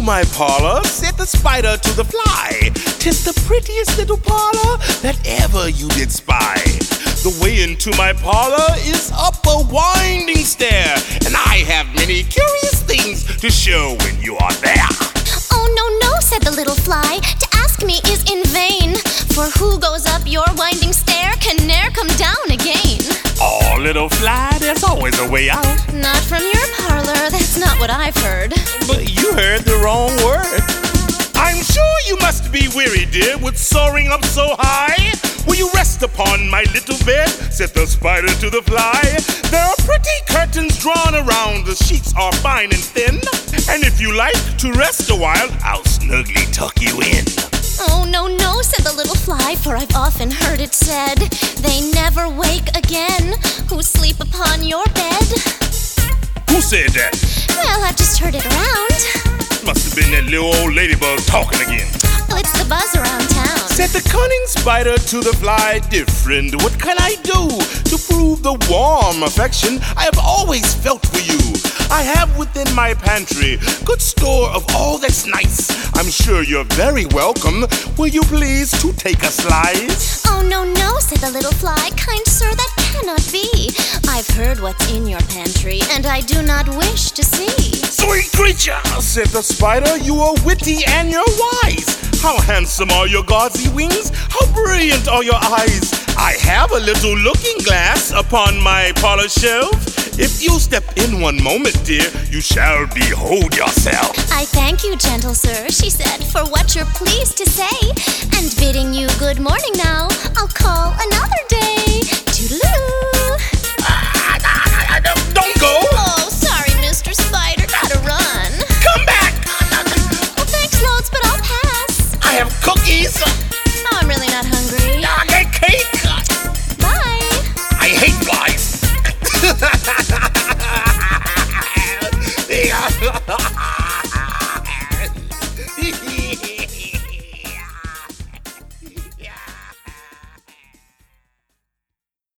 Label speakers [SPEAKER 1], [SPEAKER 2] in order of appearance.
[SPEAKER 1] my parlor, said the spider to the fly. 'Tis the prettiest little parlor that ever you did spy. The way into my parlor is up a winding stair, and I have many curious things to show when you are there.
[SPEAKER 2] Oh, no, no, said the little fly, to ask me is in vain. For who goes up your winding stair can ne'er come down again.
[SPEAKER 1] Oh, little fly, there's always a way out.
[SPEAKER 2] Not from your parlor, that's not what I've heard.
[SPEAKER 1] But you heard the wrong word. I'm sure you must be weary, dear, with soaring up so high. Will you rest upon my little bed? Said the spider to the fly. There are pretty curtains drawn around, the sheets are fine and thin. And if you like to rest a while, I'll snugly tuck you in.
[SPEAKER 2] Oh, no, no, said the little fly, for I've often heard it said, they never wake again who sleep upon your bed.
[SPEAKER 1] Who said that?
[SPEAKER 2] Well, I've just heard it around.
[SPEAKER 1] Must have been that little old ladybug talking again.
[SPEAKER 2] Well, it's the buzz around town.
[SPEAKER 1] Said the cunning spider to the fly, dear friend, what can I do to prove the warm affection I have always felt for you? I have within my pantry good store of all that's nice. I'm sure you're very welcome. Will you please to take a slice?
[SPEAKER 2] Oh, no, no, said the little fly, kind sir, that cannot be. I've heard what's in your pantry, and I do not wish to see.
[SPEAKER 1] Sweet creature, said the spider, you are witty and you're wise. How handsome are your gauzy wings? How brilliant are your eyes? I have a little looking glass upon my parlor shelf. If you step in one moment, dear, you shall behold yourself.
[SPEAKER 2] I thank you, gentle sir, she said, for what you're pleased to say. And bidding you good morning now, I'll call